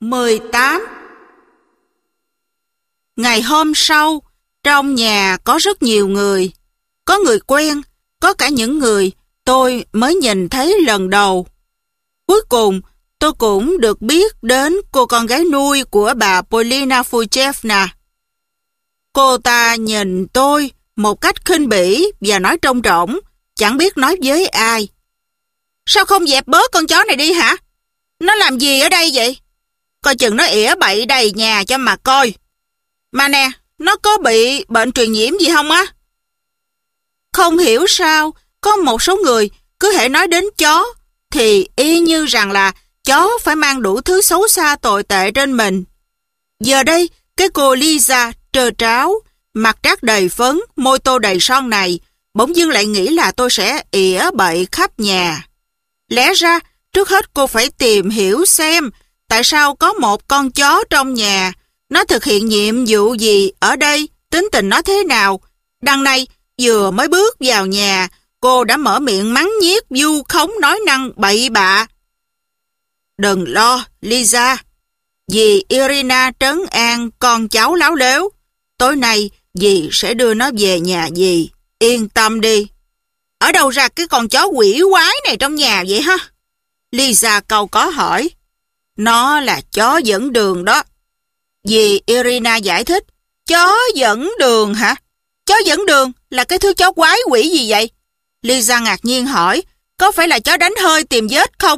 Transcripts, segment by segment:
18. Ngày hôm sau, trong nhà có rất nhiều người. Có người quen, có cả những người tôi mới nhìn thấy lần đầu. Cuối cùng, tôi cũng được biết đến cô con gái nuôi của bà Polina Fuchevna. Cô ta nhìn tôi một cách khinh bỉ và nói trông rỗng, chẳng biết nói với ai. Sao không dẹp bớt con chó này đi hả? Nó làm gì ở đây vậy? Coi chừng nó ỉa bậy đầy nhà cho mà coi. Mà nè, nó có bị bệnh truyền nhiễm gì không á? Không hiểu sao, có một số người cứ hễ nói đến chó, thì y như rằng là chó phải mang đủ thứ xấu xa tồi tệ trên mình. Giờ đây, cái cô Lisa trơ tráo, mặt trát đầy phấn, môi tô đầy son này, bỗng dưng lại nghĩ là tôi sẽ ỉa bậy khắp nhà. Lẽ ra, trước hết cô phải tìm hiểu xem tại sao có một con chó trong nhà, nó thực hiện nhiệm vụ gì ở đây, tính tình nó thế nào. Đằng này, vừa mới bước vào nhà, cô đã mở miệng mắng nhiếc, vu khống nói năng bậy bạ. Đừng lo, Lisa. Dì Irina trấn an con cháu láo lếu. Tối nay, dì sẽ đưa nó về nhà dì. Yên tâm đi. Ở đâu ra cái con chó quỷ quái này trong nhà vậy hả? Lisa câu có hỏi. Nó là chó dẫn đường đó. Dì Irina giải thích. Chó dẫn đường hả? Chó dẫn đường là cái thứ chó quái quỷ gì vậy? Lisa ngạc nhiên hỏi. Có phải là chó đánh hơi tìm vết không?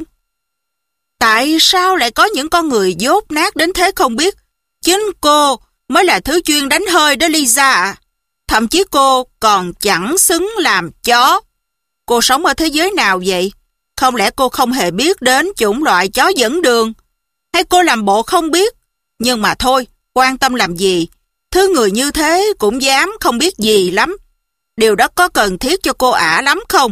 Tại sao lại có những con người dốt nát đến thế không biết? Chính cô mới là thứ chuyên đánh hơi đó Lisa ạ. Thậm chí cô còn chẳng xứng làm chó. Cô sống ở thế giới nào vậy? Không lẽ cô không hề biết đến chủng loại chó dẫn đường? Hay cô làm bộ không biết? Nhưng mà thôi, quan tâm làm gì? Thứ người như thế cũng dám không biết gì lắm. Điều đó có cần thiết cho cô ả lắm không?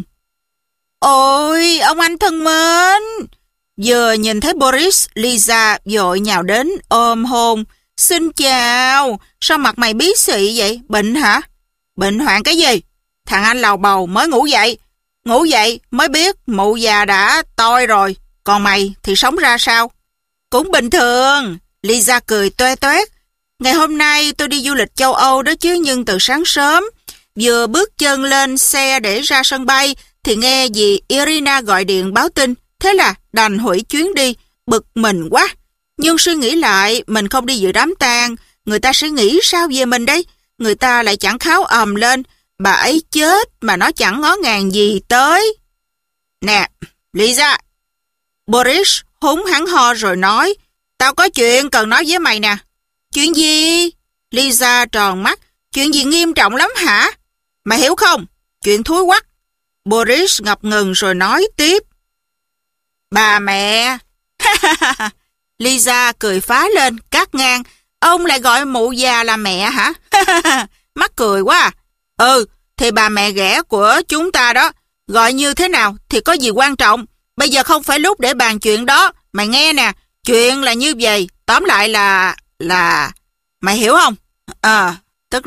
Ôi, ông anh thân mến! Vừa nhìn thấy Boris, Lisa vội nhào đến ôm hôn. Xin chào, sao mặt mày bí xị vậy? Bệnh hả? Bệnh hoạn cái gì? Thằng anh lầu bầu mới ngủ dậy. Ngủ dậy mới biết mụ già đã toi rồi. Còn mày thì sống ra sao? Cũng bình thường. Lisa cười toe toét. Ngày hôm nay tôi đi du lịch châu Âu đó chứ, nhưng từ sáng sớm, vừa bước chân lên xe để ra sân bay, thì nghe dì Irina gọi điện báo tin. Thế là đành hủy chuyến đi, bực mình quá. Nhưng suy nghĩ lại, mình không đi dự đám tang, người ta sẽ nghĩ sao về mình đấy? Người ta lại chẳng kháo ầm lên, bà ấy chết mà nó chẳng ngó ngàng gì tới. Nè, Lisa. Boris húng hắn ho rồi nói, tao có chuyện cần nói với mày nè. Chuyện gì? Lisa tròn mắt, chuyện gì nghiêm trọng lắm hả? Mày hiểu không? Chuyện thúi quắc. Boris ngập ngừng rồi nói tiếp. Bà mẹ. Lisa cười phá lên, cắt ngang. Ông lại gọi mụ già là mẹ hả? Mắc cười quá à. Ừ, thì bà mẹ ghẻ của chúng ta đó. Gọi như thế nào thì có gì quan trọng. Bây giờ không phải lúc để bàn chuyện đó. Mày nghe nè, chuyện là như vậy. Tóm lại là... Mày hiểu không? Tức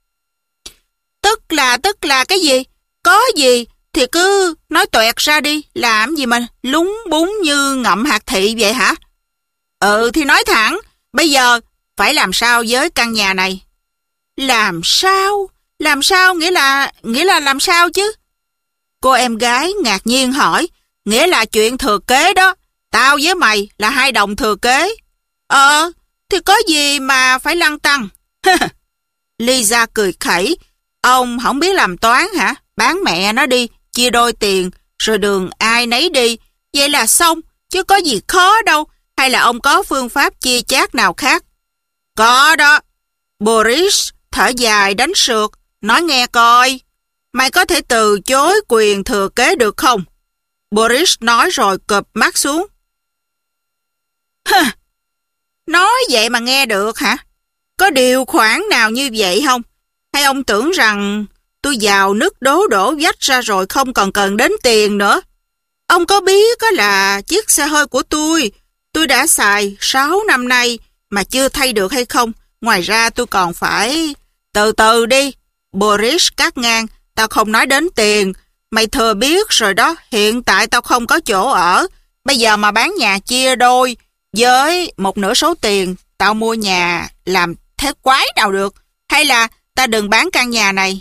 là cái gì? Có gì thì cứ nói toẹt ra đi. Làm gì mà lúng búng như ngậm hạt thị vậy hả? Ừ thì nói thẳng. Bây giờ phải làm sao với căn nhà này? Làm sao? Làm sao nghĩa là làm sao chứ? Cô em gái ngạc nhiên hỏi. Nghĩa là chuyện thừa kế đó. Tao với mày là hai đồng thừa kế. Thì có gì mà phải lăn tăn? Lisa cười khẩy. Ông không biết làm toán hả? Bán mẹ nó đi, chia đôi tiền, rồi đường ai nấy đi. Vậy là xong, chứ có gì khó đâu. Hay là ông có phương pháp chia chác nào khác? Có đó. Boris thở dài đánh sượt, nói nghe coi. Mày có thể từ chối quyền thừa kế được không? Boris nói rồi cụp mắt xuống. Nói vậy mà nghe được hả? Có điều khoản nào như vậy không? Hay ông tưởng rằng tôi giàu nứt đố đổ vách ra rồi không còn cần đến tiền nữa? Ông có biết là chiếc xe hơi của tôi đã xài 6 năm nay mà chưa thay được hay không? Ngoài ra tôi còn phải... Từ từ đi. Boris cắt ngang. Tao không nói đến tiền. Mày thừa biết rồi đó. Hiện tại tao không có chỗ ở. Bây giờ mà bán nhà chia đôi Với một nửa số tiền, tao mua nhà làm thế quái nào được. Hay là ta đừng bán căn nhà này?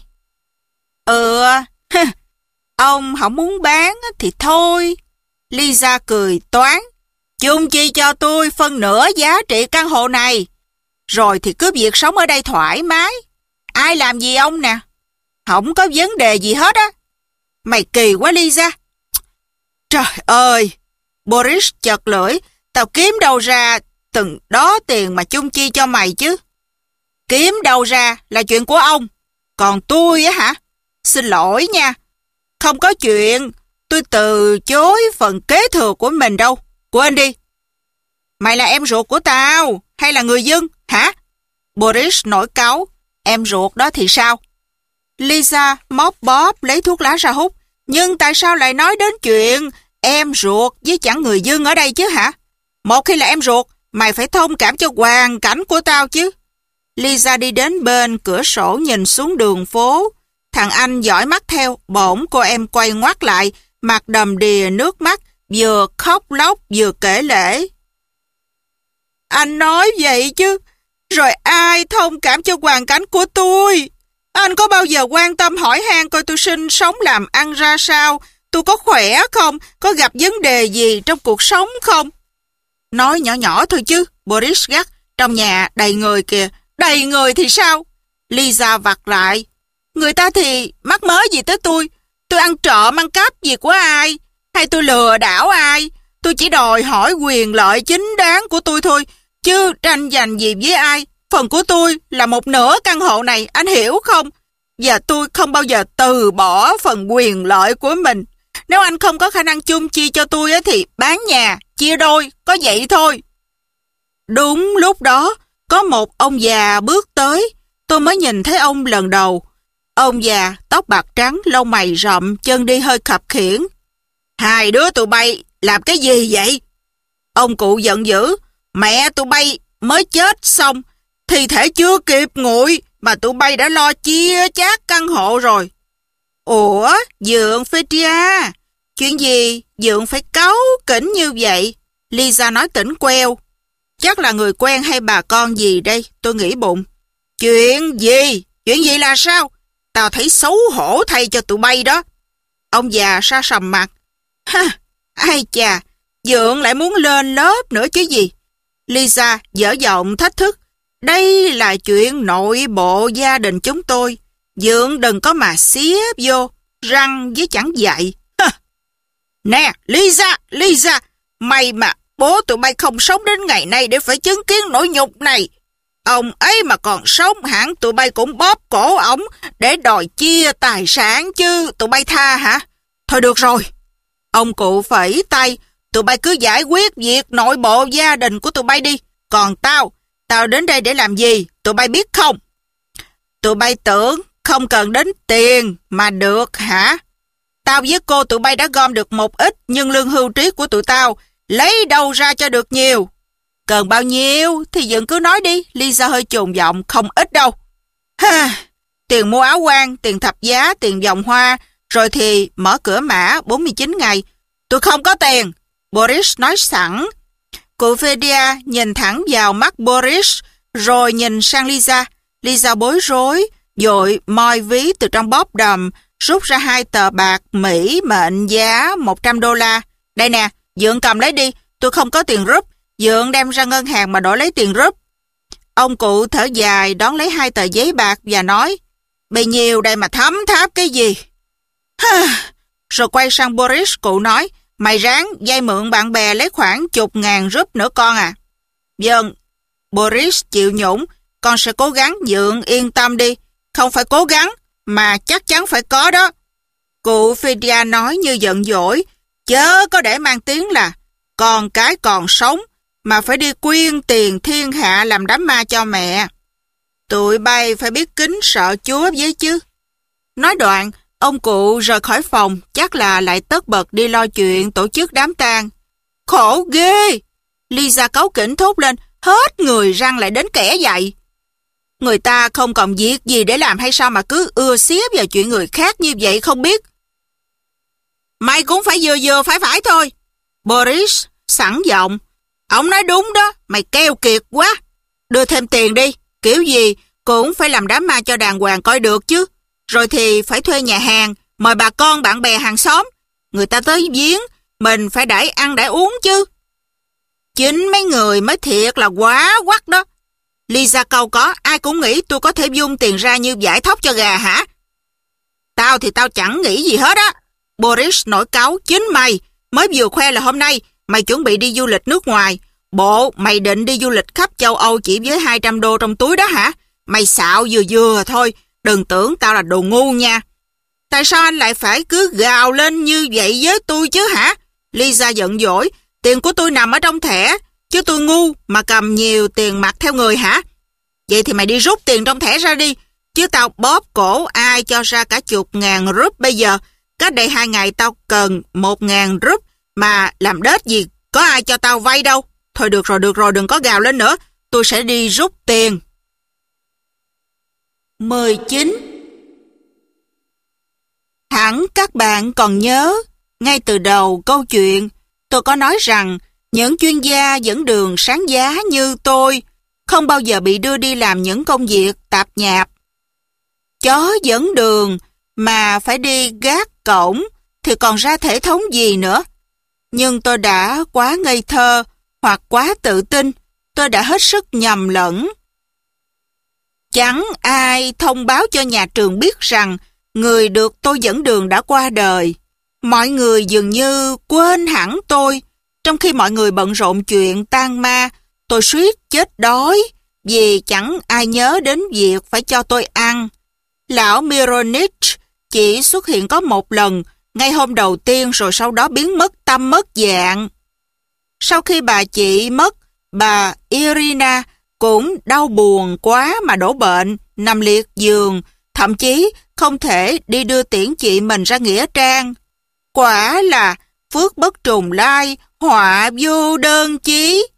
Ông không muốn bán thì thôi. Lisa cười toán. Chung chi cho tôi phân nửa giá trị căn hộ này. Rồi thì cứ việc sống ở đây thoải mái. Ai làm gì ông nè? Không có vấn đề gì hết á. Mày kỳ quá Lisa. Trời ơi! Boris chật lưỡi. Tao kiếm đâu ra từng đó tiền mà chung chi cho mày chứ? Kiếm đâu ra là chuyện của ông. Còn tôi á hả? Xin lỗi nha. Không có chuyện. Tôi từ chối phần kế thừa của mình đâu. Quên đi. Mày là em ruột của tao hay là người dân hả? Boris nổi cáu. Em ruột đó thì sao? Lisa móc bóp lấy thuốc lá ra hút. Nhưng tại sao lại nói đến chuyện em ruột với chẳng người dân ở đây chứ hả? Một khi là em ruột, mày phải thông cảm cho hoàn cảnh của tao chứ. Lisa đi đến bên cửa sổ nhìn xuống đường phố. Thằng anh dõi mắt theo, bỗng cô em quay ngoắt lại, mặt đầm đìa nước mắt, vừa khóc lóc vừa kể lể. Anh nói vậy chứ, rồi ai thông cảm cho hoàn cảnh của tôi? Anh có bao giờ quan tâm hỏi han coi tôi sinh sống làm ăn ra sao? Tôi có khỏe không? Có gặp vấn đề gì trong cuộc sống không? Nói nhỏ nhỏ thôi chứ, Boris gắt. Trong nhà đầy người kìa. Đầy người thì sao? Lisa vặt lại. Người ta thì mắc mớ gì tới tôi? Tôi ăn trộm ăn cắp gì của ai? Hay tôi lừa đảo ai? Tôi chỉ đòi hỏi quyền lợi chính đáng của tôi thôi, chứ tranh giành gì với ai. Phần của tôi là một nửa căn hộ này, anh hiểu không? Và tôi không bao giờ từ bỏ phần quyền lợi của mình. Nếu anh không có khả năng chung chi cho tôi thì bán nhà, chia đôi, có vậy thôi. Đúng lúc đó, có một ông già bước tới. Tôi mới nhìn thấy ông lần đầu. Ông già, tóc bạc trắng, lông mày rậm, chân đi hơi khập khiễng. Hai đứa tụi bay làm cái gì vậy? Ông cụ giận dữ. Mẹ tụi bay mới chết xong, thi thể chưa kịp nguội mà tụi bay đã lo chia chác căn hộ rồi. Ủa, Dượng Phaedria, chuyện gì Dượng phải cáu kỉnh như vậy? Lisa nói tỉnh queo. Chắc là người quen hay bà con gì đây, tôi nghĩ bụng. Chuyện gì? Chuyện gì là sao? Tao thấy xấu hổ thay cho tụi bay đó. Ông già sa sầm mặt. Ha, ai chà, Dượng lại muốn lên lớp nữa chứ gì. Lisa dở giọng thách thức. Đây là chuyện nội bộ gia đình chúng tôi. Dượng đừng có mà xía vô, răng với chẳng dạy. Nè, Lisa, may mà bố tụi bay không sống đến ngày nay để phải chứng kiến nỗi nhục này. Ông ấy mà còn sống hẳn tụi bay cũng bóp cổ ổng để đòi chia tài sản chứ, tụi bay tha hả? Thôi được rồi. Ông cụ phẩy tay, tụi bay cứ giải quyết việc nội bộ gia đình của tụi bay đi. Còn tao đến đây để làm gì, tụi bay biết không? Tụi bay tưởng không cần đến tiền mà được hả? Tao với cô tụi bay đã gom được một ít, nhưng lương hưu trí của tụi tao lấy đâu ra cho được nhiều. Cần bao nhiêu thì Dượng cứ nói đi. Lisa hơi chồn giọng. Không ít đâu. Tiền mua áo quan, tiền thập giá, tiền vòng hoa, rồi thì mở cửa mã 49 ngày. Tôi không có tiền, Boris nói sẵn. Cụ Phaedria nhìn thẳng vào mắt Boris, rồi nhìn sang Lisa. Lisa bối rối, vội moi ví từ trong bóp đầm, rút ra 2 tờ bạc Mỹ mệnh giá $100. Đây nè, Dượng cầm lấy đi, tôi không có tiền rúp. Dượng đem ra ngân hàng mà đổi lấy tiền rúp. Ông cụ thở dài đón lấy 2 tờ giấy bạc và nói, bấy nhiêu đây mà thấm tháp cái gì? Rồi quay sang Boris, cụ nói, mày ráng vay mượn bạn bè lấy khoảng chục ngàn rúp nữa con à. Vâng. Boris chịu nhũng, con sẽ cố gắng. Dượng yên tâm đi, không phải cố gắng mà chắc chắn phải có đó. Cụ Phaedria nói như giận dỗi, chớ có để mang tiếng là con cái còn sống mà phải đi quyên tiền thiên hạ làm đám ma cho mẹ. Tụi bay phải biết kính sợ Chúa với chứ. Nói đoạn, ông cụ rời khỏi phòng, chắc là lại tất bật đi lo chuyện tổ chức đám tang. Khổ ghê! Lisa cáu kỉnh thốt lên, hết người răng lại đến kẻ dạy. Người ta không còn việc gì để làm hay sao mà cứ ưa xía vào chuyện người khác như vậy không biết. Mày cũng phải vừa phải thôi. Boris sẵn giọng. Ông nói đúng đó, mày keo kiệt quá. Đưa thêm tiền đi, kiểu gì cũng phải làm đám ma cho đàng hoàng coi được chứ. Rồi thì phải thuê nhà hàng, mời bà con, bạn bè, hàng xóm. Người ta tới viếng, mình phải đãi ăn đãi uống chứ. Chính mấy người mới thiệt là quá quắc đó. Lisa câu có, ai cũng nghĩ tôi có thể vung tiền ra như giải thóc cho gà hả? Tao thì tao chẳng nghĩ gì hết á. Boris nổi cáu, chính mày mới vừa khoe là hôm nay mày chuẩn bị đi du lịch nước ngoài. Bộ mày định đi du lịch khắp châu Âu chỉ với 200 đô trong túi đó hả? Mày xạo vừa vừa thôi, đừng tưởng tao là đồ ngu nha. Tại sao anh lại phải cứ gào lên như vậy với tôi chứ hả? Lisa giận dỗi, tiền của tôi nằm ở trong thẻ, chứ tôi ngu mà cầm nhiều tiền mặt theo người hả? Vậy thì mày đi rút tiền trong thẻ ra đi, chứ tao bóp cổ ai cho ra cả chục ngàn rúp bây giờ. Cách đây 2 ngày tao cần 1.000 rúp mà làm đết gì có ai cho tao vay đâu. Thôi được rồi, đừng có gào lên nữa, tôi sẽ đi rút tiền. 19. Hẳn các bạn còn nhớ, ngay từ đầu câu chuyện, tôi có nói rằng những chuyên gia dẫn đường sáng giá như tôi không bao giờ bị đưa đi làm những công việc tạp nhạp. Chó dẫn đường mà phải đi gác cổng thì còn ra thể thống gì nữa. Nhưng tôi đã quá ngây thơ hoặc quá tự tin, tôi đã hết sức nhầm lẫn. Chẳng ai thông báo cho nhà trường biết rằng người được tôi dẫn đường đã qua đời. Mọi người dường như quên hẳn tôi. Trong khi mọi người bận rộn chuyện tang ma, tôi suýt chết đói vì chẳng ai nhớ đến việc phải cho tôi ăn. Lão Mironich chỉ xuất hiện có một lần, ngay hôm đầu tiên, rồi sau đó biến mất tâm mất dạng. Sau khi bà chị mất, bà Irina cũng đau buồn quá mà đổ bệnh, nằm liệt giường, thậm chí không thể đi đưa tiễn chị mình ra nghĩa trang. Quả là phước bất trùng lai, họa vô đơn chí.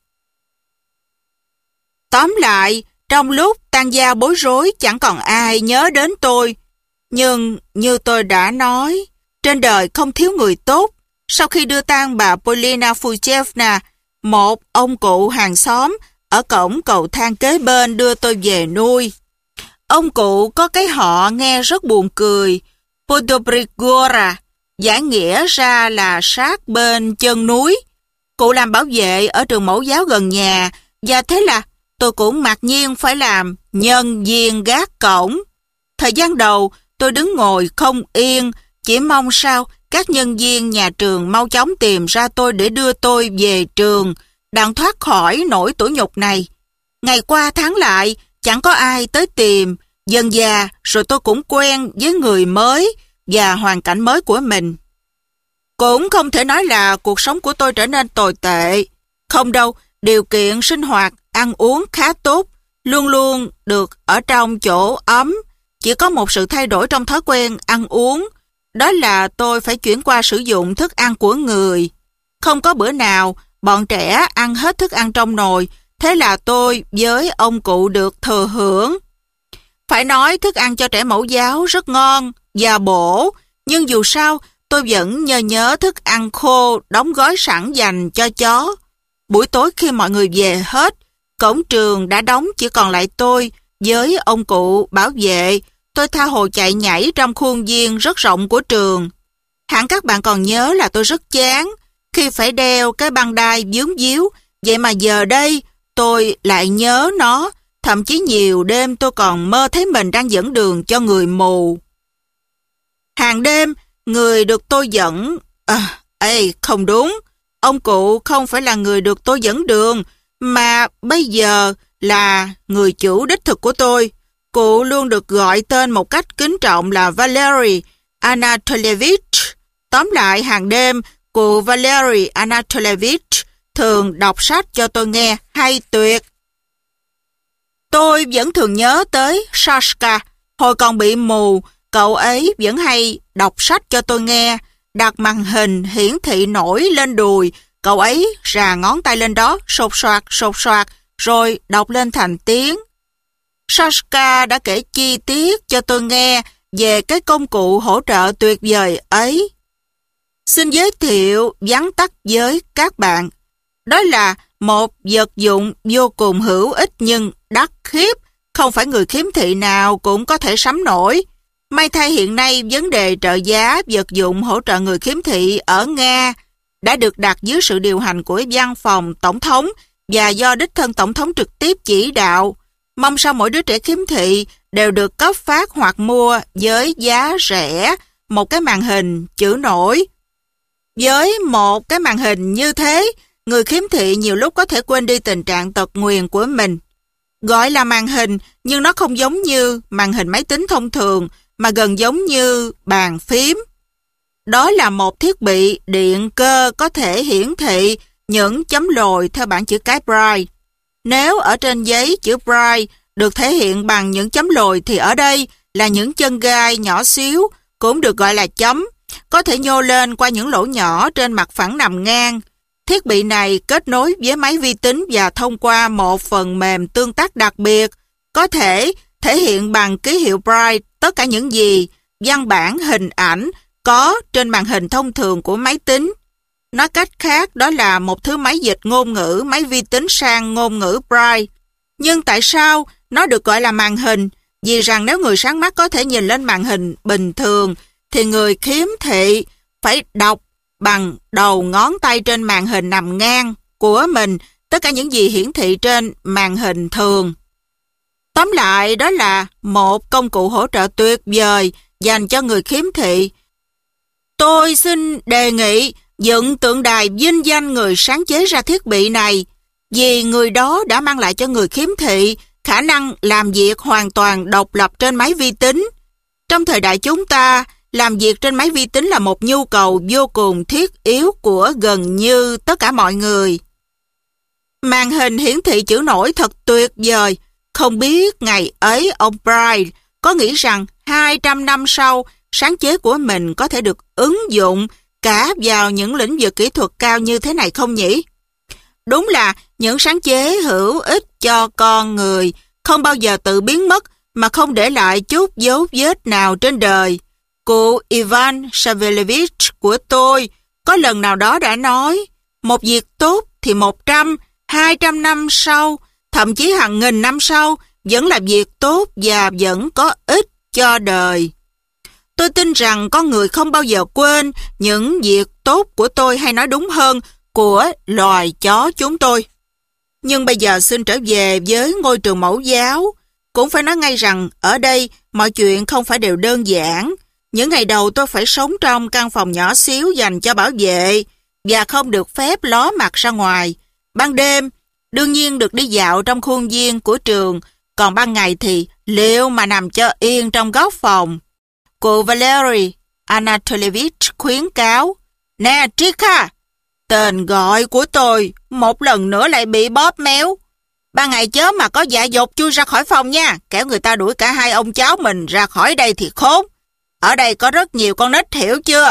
Tóm lại, trong lúc tang gia bối rối chẳng còn ai nhớ đến tôi. Nhưng như tôi đã nói, trên đời không thiếu người tốt. Sau khi đưa tang bà Polina Fuchevna, một ông cụ hàng xóm ở cổng cầu thang kế bên đưa tôi về nuôi. Ông cụ có cái họ nghe rất buồn cười, Podobrigora, giải nghĩa ra là sát bên chân núi. Cụ làm bảo vệ ở trường mẫu giáo gần nhà, và thế là tôi cũng mặc nhiên phải làm nhân viên gác cổng. Thời gian đầu, tôi đứng ngồi không yên, chỉ mong sao các nhân viên nhà trường mau chóng tìm ra tôi để đưa tôi về trường, đặng thoát khỏi nỗi tủi nhục này. Ngày qua tháng lại, chẳng có ai tới tìm. Dần dà, rồi tôi cũng quen với người mới và hoàn cảnh mới của mình. Cũng không thể nói là cuộc sống của tôi trở nên tồi tệ. Không đâu, điều kiện sinh hoạt, ăn uống khá tốt, luôn luôn được ở trong chỗ ấm. Chỉ có một sự thay đổi trong thói quen ăn uống, đó là tôi phải chuyển qua sử dụng thức ăn của người. Không có bữa nào bọn trẻ ăn hết thức ăn trong nồi, thế là tôi với ông cụ được thừa hưởng. Phải nói thức ăn cho trẻ mẫu giáo rất ngon và bổ, nhưng dù sao tôi vẫn nhớ thức ăn khô đóng gói sẵn dành cho chó. Buổi tối khi mọi người về hết, cổng trường đã đóng, chỉ còn lại tôi với ông cụ bảo vệ. Tôi tha hồ chạy nhảy trong khuôn viên rất rộng của trường. Hẳn các bạn còn nhớ là tôi rất chán khi phải đeo cái băng đai vướng víu, vậy mà giờ đây tôi lại nhớ nó. Thậm chí nhiều đêm tôi còn mơ thấy mình đang dẫn đường cho người mù. Hàng đêm, người được tôi dẫn... không đúng. Ông cụ không phải là người được tôi dẫn đường, mà bây giờ là người chủ đích thực của tôi. Cụ luôn được gọi tên một cách kính trọng là Valery Anatolievich. Tóm lại, hàng đêm, cụ Valery Anatolievich thường đọc sách cho tôi nghe hay tuyệt. Tôi vẫn thường nhớ tới Sashka. Hồi còn bị mù, cậu ấy vẫn hay đọc sách cho tôi nghe. Đặt màn hình hiển thị nổi lên đùi, cậu ấy rà ngón tay lên đó, sột soạt, rồi đọc lên thành tiếng. Sashka đã kể chi tiết cho tôi nghe về cái công cụ hỗ trợ tuyệt vời ấy. Xin giới thiệu vắn tắt với các bạn. Đó là một vật dụng vô cùng hữu ích nhưng đắt khiếp, không phải người khiếm thị nào cũng có thể sắm nổi. May thay hiện nay vấn đề trợ giá vật dụng hỗ trợ người khiếm thị ở Nga đã được đặt dưới sự điều hành của văn phòng tổng thống và do đích thân tổng thống trực tiếp chỉ đạo. Mong sao mỗi đứa trẻ khiếm thị đều được cấp phát hoặc mua với giá rẻ một cái màn hình chữ nổi. Với một cái màn hình như thế, người khiếm thị nhiều lúc có thể quên đi tình trạng tật nguyền của mình. Gọi là màn hình nhưng nó không giống như màn hình máy tính thông thường mà gần giống như bàn phím. Đó là một thiết bị điện cơ có thể hiển thị những chấm lồi theo bảng chữ cái Braille. Nếu ở trên giấy chữ Braille được thể hiện bằng những chấm lồi thì ở đây là những chân gai nhỏ xíu, cũng được gọi là chấm, có thể nhô lên qua những lỗ nhỏ trên mặt phẳng nằm ngang. Thiết bị này kết nối với máy vi tính và thông qua một phần mềm tương tác đặc biệt, có thể thể hiện bằng ký hiệu Braille tất cả những gì văn bản hình ảnh có trên màn hình thông thường của máy tính. Nói cách khác, đó là một thứ máy dịch ngôn ngữ máy vi tính sang ngôn ngữ Braille. Nhưng tại sao nó được gọi là màn hình? Vì rằng nếu người sáng mắt có thể nhìn lên màn hình bình thường, thì người khiếm thị phải đọc bằng đầu ngón tay trên màn hình nằm ngang của mình tất cả những gì hiển thị trên màn hình thường. Tóm lại, đó là một công cụ hỗ trợ tuyệt vời dành cho người khiếm thị. Tôi xin đề nghị dựng tượng đài vinh danh người sáng chế ra thiết bị này, vì người đó đã mang lại cho người khiếm thị khả năng làm việc hoàn toàn độc lập trên máy vi tính. Trong thời đại chúng ta, làm việc trên máy vi tính là một nhu cầu vô cùng thiết yếu của gần như tất cả mọi người. Màn hình hiển thị chữ nổi thật tuyệt vời. Không biết ngày ấy ông Braille có nghĩ rằng 200 năm sau, sáng chế của mình có thể được ứng dụng cả vào những lĩnh vực kỹ thuật cao như thế này không nhỉ? Đúng là những sáng chế hữu ích cho con người không bao giờ tự biến mất mà không để lại chút dấu vết nào trên đời. Cụ Ivan Savelevich của tôi có lần nào đó đã nói, một việc tốt thì 100, 200 năm sau, thậm chí hàng nghìn năm sau, vẫn là việc tốt và vẫn có ích cho đời. Tôi tin rằng con người không bao giờ quên những việc tốt của tôi, hay nói đúng hơn, của loài chó chúng tôi. Nhưng bây giờ xin trở về với ngôi trường mẫu giáo. Cũng phải nói ngay rằng ở đây mọi chuyện không phải đều đơn giản. Những ngày đầu tôi phải sống trong căn phòng nhỏ xíu dành cho bảo vệ và không được phép ló mặt ra ngoài. Ban đêm, đương nhiên được đi dạo trong khuôn viên của trường, còn ban ngày thì liệu mà nằm cho yên trong góc phòng. Cô Valery Anatolievich khuyến cáo, nè Trika, tên gọi của tôi một lần nữa lại bị bóp méo. Ban ngày chớ mà có dạ dột chui ra khỏi phòng nha, kẻo người ta đuổi cả hai ông cháu mình ra khỏi đây thì khốn. Ở đây có rất nhiều con nít, hiểu chưa?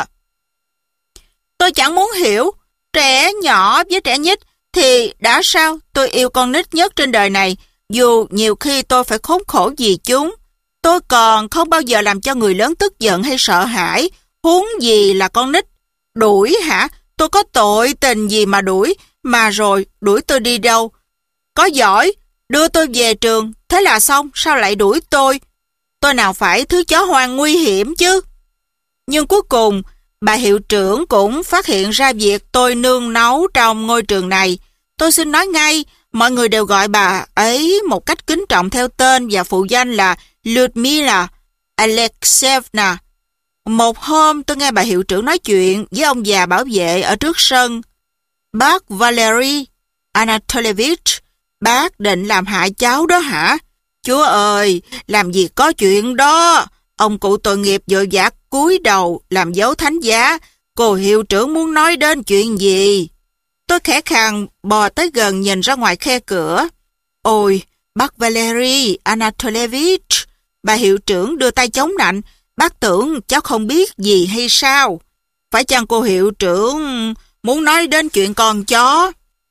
Tôi chẳng muốn hiểu. Trẻ nhỏ với trẻ nhít thì đã sao? Tôi yêu con nít nhất trên đời này, dù nhiều khi tôi phải khốn khổ vì chúng. Tôi còn không bao giờ làm cho người lớn tức giận hay sợ hãi, huống gì là con nít. Đuổi hả? Tôi có tội tình gì mà đuổi, mà rồi đuổi tôi đi đâu? Có giỏi, đưa tôi về trường, thế là xong, sao lại đuổi tôi? Tôi nào phải thứ chó hoang nguy hiểm chứ? Nhưng cuối cùng, bà hiệu trưởng cũng phát hiện ra việc tôi nương náu trong ngôi trường này. Tôi xin nói ngay, mọi người đều gọi bà ấy một cách kính trọng theo tên và phụ danh là Lyudmila Alexeyevna. Một hôm tôi nghe bà hiệu trưởng nói chuyện với ông già bảo vệ ở trước sân. Bác Valery Anatolievich, bác định làm hại cháu đó hả? Chúa ơi, làm gì có chuyện đó. Ông cụ tội nghiệp vội vã cúi đầu làm dấu thánh giá. Cô hiệu trưởng muốn nói đến chuyện gì? Tôi khẽ khàng bò tới gần nhìn ra ngoài khe cửa. Ôi, bác Valery Anatolievich, bà hiệu trưởng đưa tay chống nạnh. Bác tưởng cháu không biết gì hay sao? Phải chăng cô hiệu trưởng muốn nói đến chuyện con chó?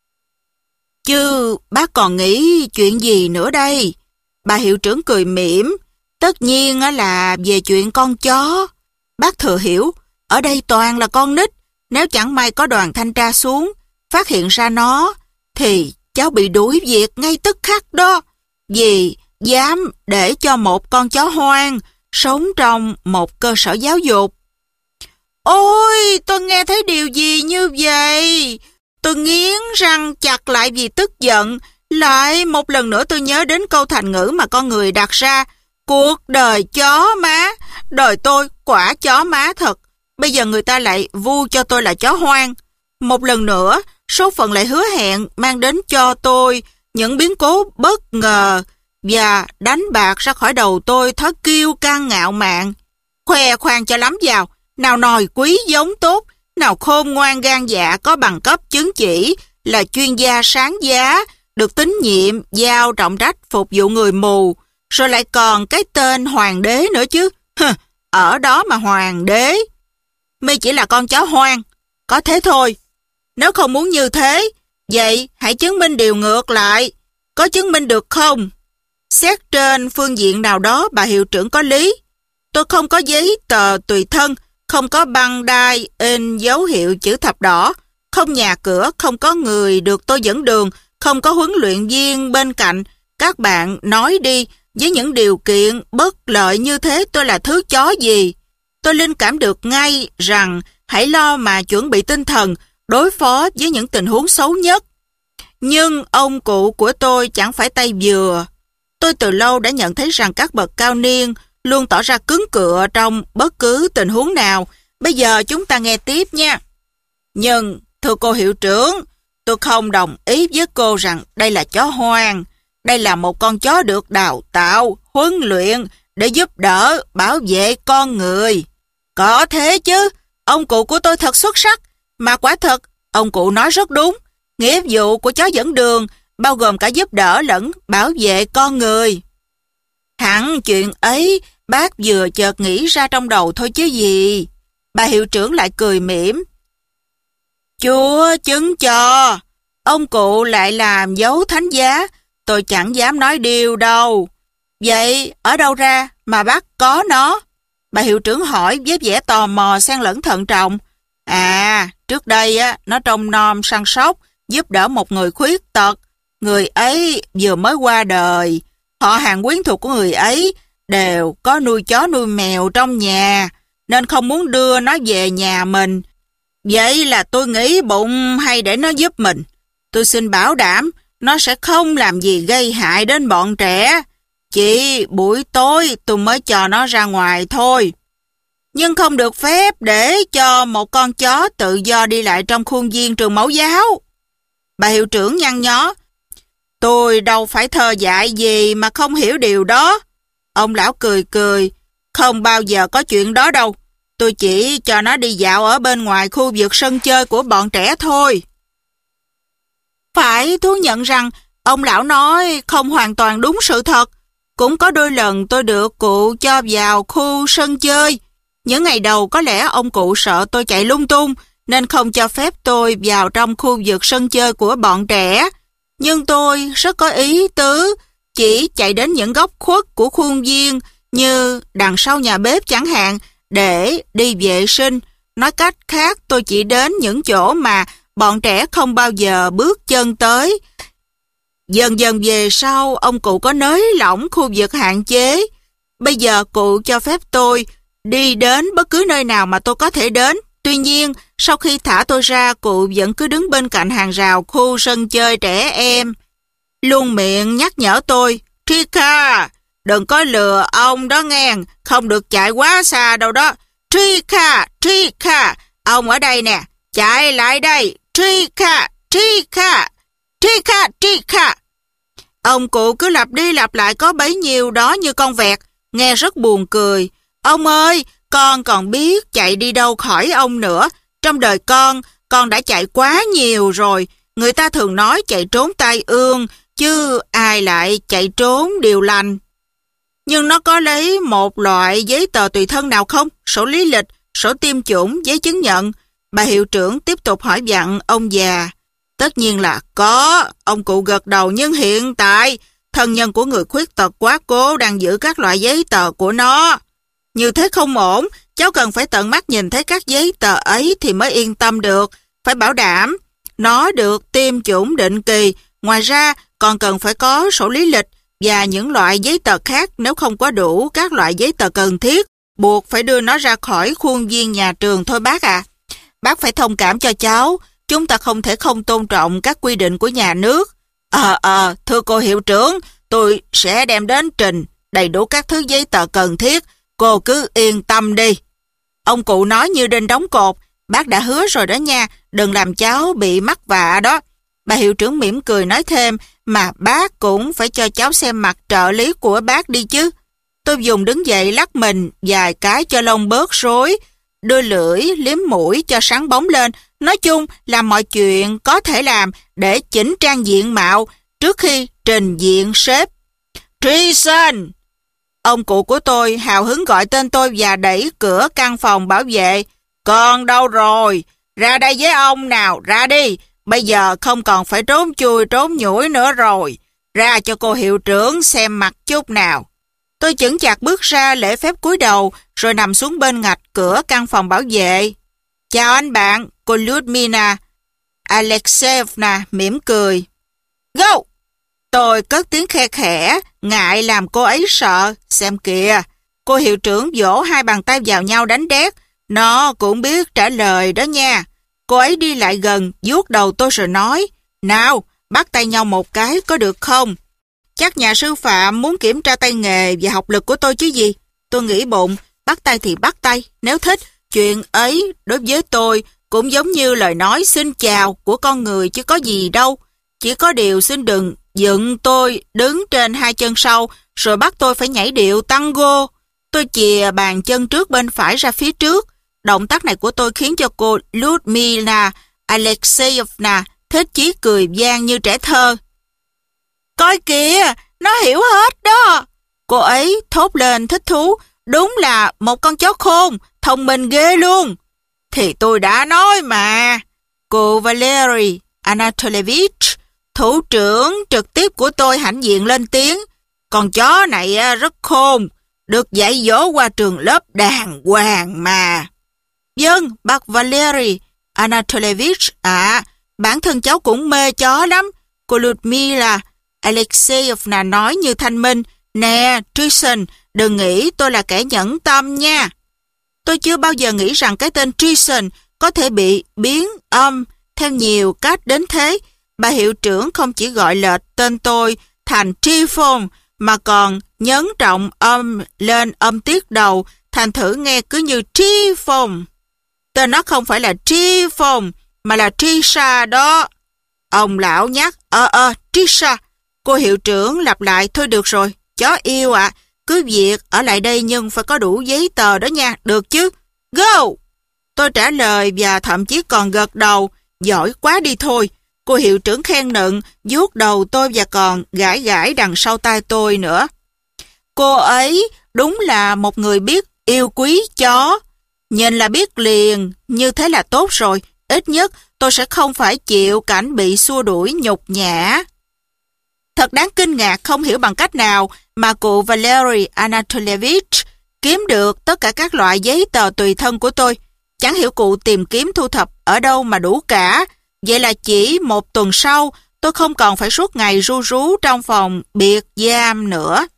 Chứ bác còn nghĩ chuyện gì nữa đây? Bà hiệu trưởng cười mỉm. Tất nhiên là về chuyện con chó. Bác thừa hiểu, ở đây toàn là con nít. Nếu chẳng may có đoàn thanh tra xuống, phát hiện ra nó, thì cháu bị đuổi việc ngay tức khắc đó, vì dám để cho một con chó hoang sống trong một cơ sở giáo dục. Ôi, tôi nghe thấy điều gì như vậy? Tôi nghiến răng chặt lại vì tức giận. Lại một lần nữa tôi nhớ đến câu thành ngữ mà con người đặt ra: cuộc đời chó má. Đời tôi quả chó má thật. Bây giờ người ta lại vu cho tôi là chó hoang. Một lần nữa, số phận lại hứa hẹn mang đến cho tôi những biến cố bất ngờ và đánh bạc ra khỏi đầu tôi thói kiêu căng ngạo mạn. Khoe khoang cho lắm vào, nào nòi quý giống tốt, nào khôn ngoan gan dạ có bằng cấp chứng chỉ là chuyên gia sáng giá, được tín nhiệm, giao trọng trách phục vụ người mù, rồi lại còn cái tên hoàng đế nữa chứ. Ở đó mà hoàng đế. Mi chỉ là con chó hoang, có thế thôi. Nếu không muốn như thế, vậy hãy chứng minh điều ngược lại. Có chứng minh được không? Xét trên phương diện nào đó bà hiệu trưởng có lý. Tôi không có giấy tờ tùy thân, không có băng đai in dấu hiệu chữ thập đỏ, không nhà cửa, không có người được tôi dẫn đường, không có huấn luyện viên bên cạnh. Các bạn nói đi, với những điều kiện bất lợi như thế tôi là thứ chó gì? Tôi linh cảm được ngay rằng hãy lo mà chuẩn bị tinh thần đối phó với những tình huống xấu nhất. Nhưng ông cụ của tôi chẳng phải tay vừa. Tôi từ lâu đã nhận thấy rằng các bậc cao niên luôn tỏ ra cứng cựa trong bất cứ tình huống nào. Bây giờ chúng ta nghe tiếp nha. Nhưng, thưa cô hiệu trưởng, tôi không đồng ý với cô rằng đây là chó hoang. Đây là một con chó được đào tạo, huấn luyện để giúp đỡ, bảo vệ con người. Có thế chứ, ông cụ của tôi thật xuất sắc. Mà quả thật, ông cụ nói rất đúng. Nghĩa vụ của chó dẫn đường bao gồm cả giúp đỡ lẫn bảo vệ con người. Hẳn chuyện ấy bác vừa chợt nghĩ ra trong đầu thôi chứ gì. Bà hiệu trưởng lại cười mỉm. Chúa chứng cho, ông cụ lại làm dấu thánh giá, tôi chẳng dám nói điều đâu. Vậy ở đâu ra mà bác có nó? Bà hiệu trưởng hỏi với vẻ tò mò xen lẫn thận trọng. À, trước đây nó trông nom săn sóc, giúp đỡ một người khuyết tật. Người ấy vừa mới qua đời. Họ hàng quyến thuộc của người ấy đều có nuôi chó nuôi mèo trong nhà, nên không muốn đưa nó về nhà mình. Vậy là tôi nghĩ bụng hay để nó giúp mình. Tôi xin bảo đảm nó sẽ không làm gì gây hại đến bọn trẻ. Chỉ buổi tối tôi mới cho nó ra ngoài thôi. Nhưng không được phép để cho một con chó tự do đi lại trong khuôn viên trường mẫu giáo. Bà hiệu trưởng nhăn nhó. Tôi đâu phải thơ dại gì mà không hiểu điều đó. Ông lão cười cười. Không bao giờ có chuyện đó đâu. Tôi chỉ cho nó đi dạo ở bên ngoài khu vực sân chơi của bọn trẻ thôi. Phải thú nhận rằng ông lão nói không hoàn toàn đúng sự thật. Cũng có đôi lần tôi được cụ cho vào khu sân chơi. Những ngày đầu có lẽ ông cụ sợ tôi chạy lung tung nên không cho phép tôi vào trong khu vực sân chơi của bọn trẻ. Nhưng tôi rất có ý tứ, chỉ chạy đến những góc khuất của khuôn viên như đằng sau nhà bếp chẳng hạn để đi vệ sinh. Nói cách khác, tôi chỉ đến những chỗ mà bọn trẻ không bao giờ bước chân tới. Dần dần về sau, ông cụ có nới lỏng khu vực hạn chế. Bây giờ cụ cho phép tôi đi đến bất cứ nơi nào mà tôi có thể đến. Tuy nhiên, sau khi thả tôi ra, cụ vẫn cứ đứng bên cạnh hàng rào khu sân chơi trẻ em. Luôn miệng nhắc nhở tôi, Trika, đừng có lừa ông đó nghe, không được chạy quá xa đâu đó. Trika, Trika, ông ở đây nè, chạy lại đây. Trika, Trika, Trika, Trika. Ông cụ cứ lặp đi lặp lại có bấy nhiêu đó như con vẹt, nghe rất buồn cười. Ông ơi, con còn biết chạy đi đâu khỏi ông nữa. Trong đời con đã chạy quá nhiều rồi. Người ta thường nói chạy trốn tai ương, chứ ai lại chạy trốn điều lành. Nhưng nó có lấy một loại giấy tờ tùy thân nào không? Sổ lý lịch, sổ tiêm chủng, giấy chứng nhận. Bà hiệu trưởng tiếp tục hỏi dặn ông già. Tất nhiên là có, ông cụ gật đầu, nhưng hiện tại thân nhân của người khuyết tật quá cố đang giữ các loại giấy tờ của nó. Như thế không ổn, cháu cần phải tận mắt nhìn thấy các giấy tờ ấy thì mới yên tâm được. Phải bảo đảm Nó được tiêm chủng định kỳ. Ngoài ra, còn cần phải có sổ lý lịch và những loại giấy tờ khác. Nếu không có đủ các loại giấy tờ cần thiết, buộc phải đưa nó ra khỏi khuôn viên nhà trường thôi bác ạ. Bác phải thông cảm cho cháu. Chúng ta không thể không tôn trọng các quy định của nhà nước. Thưa cô hiệu trưởng, tôi sẽ đem đến trình đầy đủ các thứ giấy tờ cần thiết. Cô cứ yên tâm đi. Ông cụ nói như đinh đóng cột. Bác đã hứa rồi đó nha, đừng làm cháu bị mắc vạ đó. Bà hiệu trưởng mỉm cười nói thêm, mà bác cũng phải cho cháu xem mặt trợ lý của bác đi chứ. Tôi dùng đứng dậy lắc mình vài cái cho lông bớt rối, đưa lưỡi liếm mũi cho sáng bóng lên. Nói chung làm mọi chuyện có thể làm để chỉnh trang diện mạo trước khi trình diện sếp. Treason! Ông cụ của tôi hào hứng gọi tên tôi và đẩy cửa căn phòng bảo vệ. Con đâu rồi? Ra đây với ông nào, ra đi. Bây giờ không còn phải trốn chui trốn nhủi nữa rồi. Ra cho cô hiệu trưởng xem mặt chút nào. Tôi chững chạc bước ra lễ phép cúi đầu rồi nằm xuống bên ngạch cửa căn phòng bảo vệ. Chào anh bạn, cô Lyudmila Alexeyevna mỉm cười. Go! Tôi cất tiếng khe khẽ, ngại làm cô ấy sợ. Xem kìa, cô hiệu trưởng vỗ hai bàn tay vào nhau đánh đét. Nó cũng biết trả lời đó nha. Cô ấy đi lại gần, vuốt đầu tôi rồi nói, nào, bắt tay nhau một cái có được không? Chắc nhà sư phạm muốn kiểm tra tay nghề và học lực của tôi chứ gì. Tôi nghĩ bụng, bắt tay thì bắt tay, nếu thích. Chuyện ấy đối với tôi cũng giống như lời nói xin chào của con người chứ có gì đâu. Chỉ có điều xin đừng dựng tôi đứng trên hai chân sau rồi bắt tôi phải nhảy điệu tango. Tôi chìa bàn chân trước bên phải ra phía trước. Động tác này của tôi khiến cho cô Lyudmila Alexeyevna thích chí cười vang như trẻ thơ. Coi kìa, nó hiểu hết đó. Cô ấy thốt lên thích thú. Đúng là một con chó khôn, thông minh ghê luôn. Thì tôi đã nói mà. Cô Valery Anatolievich, thủ trưởng trực tiếp của tôi hãnh diện lên tiếng. Con chó này rất khôn, được dạy dỗ qua trường lớp đàng hoàng mà. Vâng, bác Valery Anatolievich ạ, bản thân cháu cũng mê chó lắm. Cô Lyudmila Alexeyevna nói như thanh minh. Nè, Treason, đừng nghĩ tôi là kẻ nhẫn tâm nha. Tôi chưa bao giờ nghĩ rằng cái tên Treason có thể bị biến âm theo nhiều cách đến thế. Bà hiệu trưởng không chỉ gọi lệch tên tôi thành Trifon mà còn nhấn trọng âm lên âm tiết đầu, thành thử nghe cứ như Trifon. Tên nó không phải là Trifon mà là Trisha đó. Ông lão nhắc, Trisha. Cô hiệu trưởng lặp lại, thôi được rồi, chó yêu ạ. Cứ việc ở lại đây nhưng phải có đủ giấy tờ đó nha, được chứ? Go! Tôi trả lời và thậm chí còn gật đầu. Giỏi quá đi thôi. Cô hiệu trưởng khen nựng, vuốt đầu tôi và còn gãi gãi đằng sau tai tôi nữa. Cô ấy đúng là một người biết yêu quý chó. Nhìn là biết liền, như thế là tốt rồi. Ít nhất tôi sẽ không phải chịu cảnh bị xua đuổi nhục nhã. Thật đáng kinh ngạc không hiểu bằng cách nào mà cụ Valery Anatolievich kiếm được tất cả các loại giấy tờ tùy thân của tôi. Chẳng hiểu cụ tìm kiếm thu thập ở đâu mà đủ cả. Vậy là chỉ một tuần sau, tôi không còn phải suốt ngày ru rú trong phòng biệt giam nữa.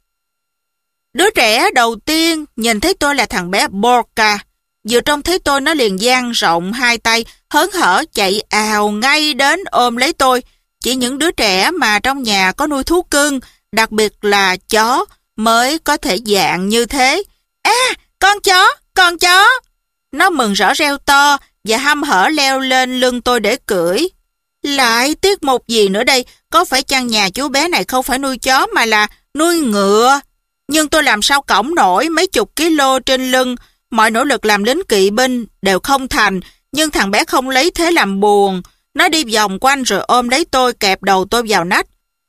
Đứa trẻ đầu tiên nhìn thấy tôi là thằng bé Borka. Vừa trông thấy tôi nó liền dang rộng hai tay, hớn hở chạy ào ngay đến ôm lấy tôi. Chỉ những đứa trẻ mà trong nhà có nuôi thú cưng, đặc biệt là chó, mới có thể dạng như thế. Con chó, con chó! Nó mừng rỡ reo to và hăm hở leo lên lưng tôi để cưỡi. Lại tiết mục gì nữa đây? Có phải chăng nhà chú bé này không phải nuôi chó mà là nuôi ngựa? Nhưng tôi làm sao cõng nổi mấy chục kilo trên lưng. Mọi nỗ lực làm lính kỵ binh đều không thành, nhưng thằng bé không lấy thế làm buồn. Nó đi vòng quanh rồi ôm lấy tôi, kẹp đầu tôi vào nách.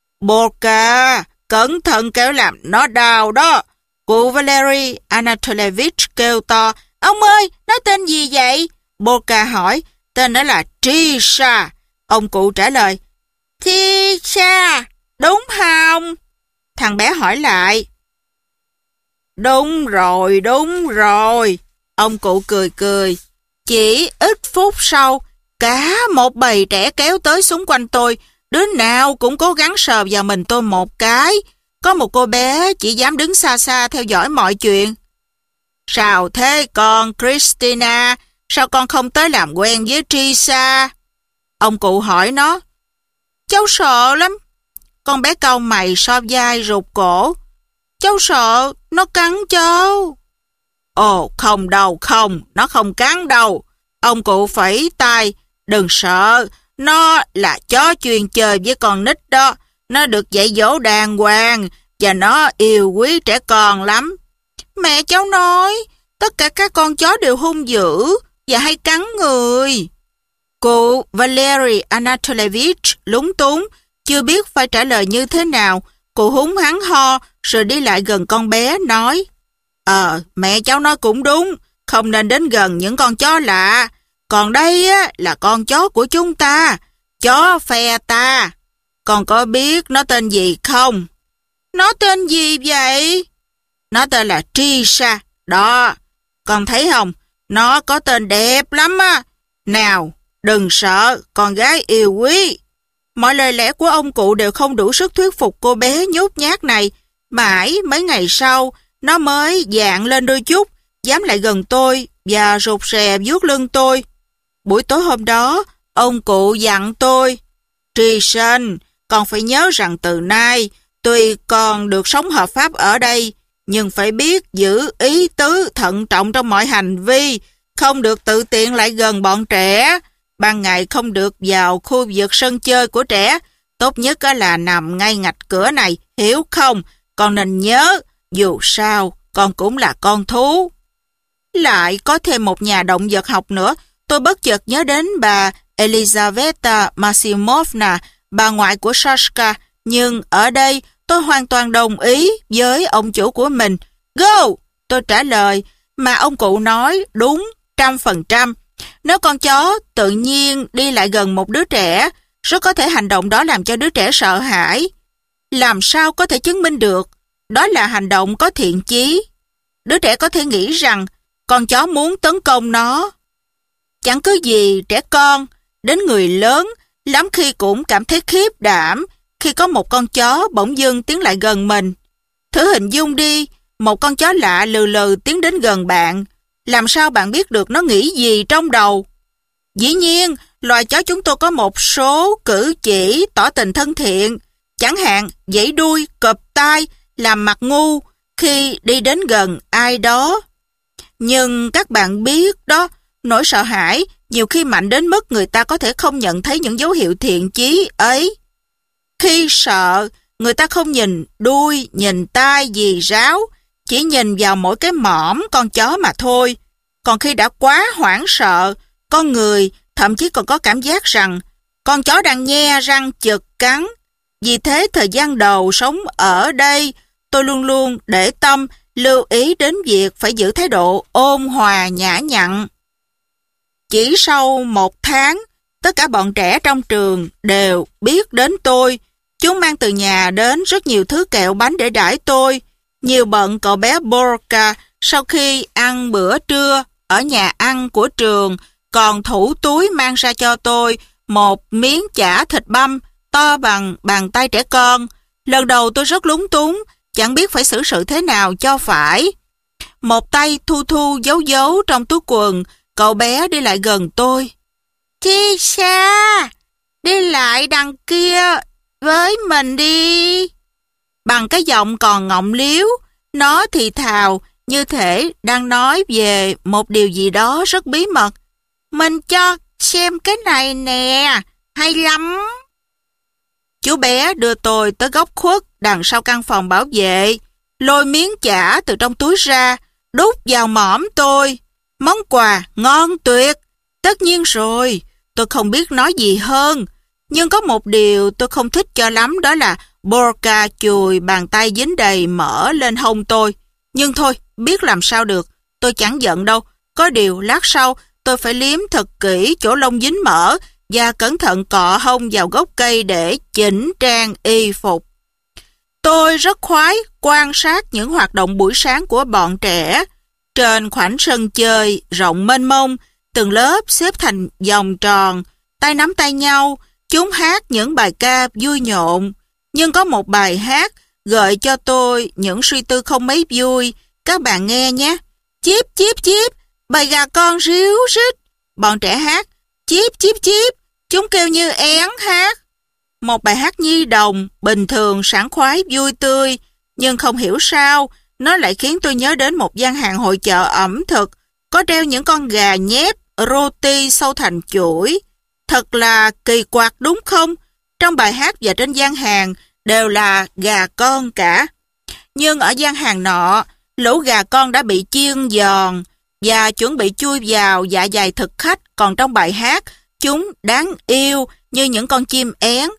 Borka, cẩn thận kéo làm nó đau đó. Cụ Valery Anatolievich kêu to. Ông ơi, nó tên gì vậy? Borka hỏi. Tên nó là Trisha. Ông cụ trả lời. Trisha, đúng không? Thằng bé hỏi lại. Đúng rồi. Ông cụ cười cười. Chỉ ít phút sau, Cả một bầy trẻ kéo tới xung quanh tôi, đứa nào cũng cố gắng sờ vào mình tôi một cái. Có một cô bé chỉ dám đứng xa xa theo dõi mọi chuyện. Sao thế con Christina? Sao con không tới làm quen với Trisa? Ông cụ hỏi nó. Cháu sợ lắm. Con bé cau mày so vai rụt cổ. Cháu sợ nó cắn cháu. Ồ, không đâu, không, nó không cắn đâu. Ông cụ phẩy tay. Đừng sợ, nó là chó chuyên chơi với con nít đó. Nó được dạy dỗ đàng hoàng và nó yêu quý trẻ con lắm. Mẹ cháu nói, tất cả các con chó đều hung dữ và hay cắn người. Cụ Valery Anatolievich lúng túng, chưa biết phải trả lời như thế nào. Cụ húng hắn ho, rồi đi lại gần con bé, nói, mẹ cháu nói cũng đúng, không nên đến gần những con chó lạ. Còn đây á, là con chó của chúng ta, chó phe ta. Con có biết nó tên gì không? Nó tên gì vậy? Nó tên là Trisa. Đó, con thấy không? Nó có tên đẹp lắm á. Nào, đừng sợ, con gái yêu quý. Mọi lời lẽ của ông cụ đều không đủ sức thuyết phục cô bé nhút nhát này. Mãi mấy ngày sau, nó mới dạng lên đôi chút, dám lại gần tôi và rụt rè vuốt lưng tôi. Buổi tối hôm đó, ông cụ dặn tôi, Trison, con phải nhớ rằng từ nay, tuy con được sống hợp pháp ở đây, nhưng phải biết giữ ý tứ thận trọng trong mọi hành vi, không được tự tiện lại gần bọn trẻ. Ban ngày không được vào khu vực sân chơi của trẻ, tốt nhất là nằm ngay ngạch cửa này, hiểu không? Con nên nhớ, dù sao, con cũng là con thú. Lại có thêm một nhà động vật học nữa, tôi bất chợt nhớ đến bà Elizaveta Maximovna, bà ngoại của Sashka, nhưng ở đây tôi hoàn toàn đồng ý với ông chủ của mình. Go! Tôi trả lời, mà ông cụ nói đúng 100%. Nếu con chó tự nhiên đi lại gần một đứa trẻ, rất có thể hành động đó làm cho đứa trẻ sợ hãi. Làm sao có thể chứng minh được đó là hành động có thiện chí? Đứa trẻ có thể nghĩ rằng con chó muốn tấn công nó. Chẳng cứ gì trẻ con, đến người lớn, lắm khi cũng cảm thấy khiếp đảm khi có một con chó bỗng dưng tiến lại gần mình. Thử hình dung đi, một con chó lạ lừ lừ tiến đến gần bạn. Làm sao bạn biết được nó nghĩ gì trong đầu? Dĩ nhiên, loài chó chúng tôi có một số cử chỉ tỏ tình thân thiện, chẳng hạn vẫy đuôi, cọp tai, làm mặt ngu khi đi đến gần ai đó. Nhưng các bạn biết đó, nỗi sợ hãi nhiều khi mạnh đến mức người ta có thể không nhận thấy những dấu hiệu thiện chí ấy. Khi sợ, người ta không nhìn đuôi, nhìn tai gì ráo, chỉ nhìn vào mỗi cái mõm con chó mà thôi. Còn khi đã quá hoảng sợ, con người thậm chí còn có cảm giác rằng con chó đang nhe răng chực cắn. Vì thế thời gian đầu sống ở đây, tôi luôn luôn để tâm, lưu ý đến việc phải giữ thái độ ôn hòa nhã nhặn. Chỉ sau 1 tháng, tất cả bọn trẻ trong trường đều biết đến tôi. Chúng mang từ nhà đến rất nhiều thứ kẹo bánh để đãi tôi. Nhiều bận cậu bé Borka sau khi ăn bữa trưa ở nhà ăn của trường còn thủ túi mang ra cho tôi một miếng chả thịt băm to bằng bàn tay trẻ con. Lần đầu tôi rất lúng túng, chẳng biết phải xử sự thế nào cho phải. Một tay thu thu giấu giấu trong túi quần, cậu bé đi lại gần tôi. Trisa, đi lại đằng kia với mình đi. Bằng cái giọng còn ngọng líu, nó thì thào như thể đang nói về một điều gì đó rất bí mật. Mình cho xem cái này nè, hay lắm. Chú bé đưa tôi tới góc khuất đằng sau căn phòng bảo vệ, lôi miếng chả từ trong túi ra, đút vào mõm tôi. Món quà ngon tuyệt. Tất nhiên rồi, tôi không biết nói gì hơn. Nhưng có một điều tôi không thích cho lắm, đó là Borka chùi bàn tay dính đầy mỡ lên hông tôi. Nhưng thôi, biết làm sao được, tôi chẳng giận đâu. Có điều lát sau tôi phải liếm thật kỹ chỗ lông dính mỡ và cẩn thận cọ hông vào gốc cây để chỉnh trang y phục. Tôi rất khoái quan sát những hoạt động buổi sáng của bọn trẻ. Trên khoảnh sân chơi rộng mênh mông, từng lớp xếp thành vòng tròn, tay nắm tay nhau, chúng hát những bài ca vui nhộn. Nhưng có một bài hát gợi cho tôi những suy tư không mấy vui. Các bạn nghe nhé. Chíp chíp chíp, bầy gà con ríu rít. Bọn trẻ hát chíp chíp chíp, chúng kêu như én hát. Một bài hát nhi đồng, bình thường, sảng khoái, vui tươi. Nhưng không hiểu sao, nó lại khiến tôi nhớ đến một gian hàng hội chợ ẩm thực, có treo những con gà nhép, roti sâu thành chuỗi. Thật là kỳ quặc đúng không? Trong bài hát và trên gian hàng đều là gà con cả. Nhưng ở gian hàng nọ, lũ gà con đã bị chiên giòn và chuẩn bị chui vào dạ dày thực khách. Còn trong bài hát, chúng đáng yêu như những con chim én.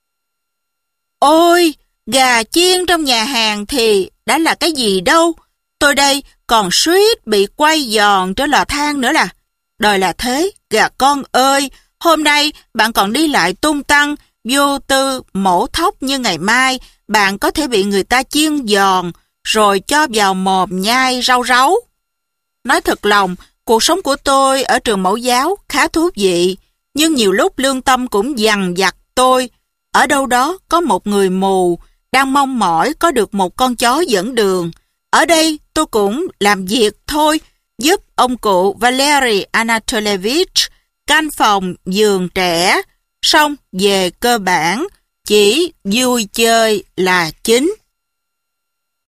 Ôi, gà chiên trong nhà hàng thì đã là cái gì đâu. Tôi đây còn suýt bị quay giòn trên lò than nữa là. Đời là thế, gà con ơi, hôm nay bạn còn đi lại tung tăng, vô tư, mổ thóc như ngày mai, bạn có thể bị người ta chiên giòn, rồi cho vào mồm nhai rau ráu. Nói thật lòng, cuộc sống của tôi ở trường mẫu giáo khá thú vị, nhưng nhiều lúc lương tâm cũng dằn vặt tôi. Ở đâu đó có một người mù, đang mong mỏi có được một con chó dẫn đường. Ở đây tôi cũng làm việc thôi, giúp ông cụ Valery Anatolievich canh phòng giường trẻ, xong về cơ bản chỉ vui chơi là chính.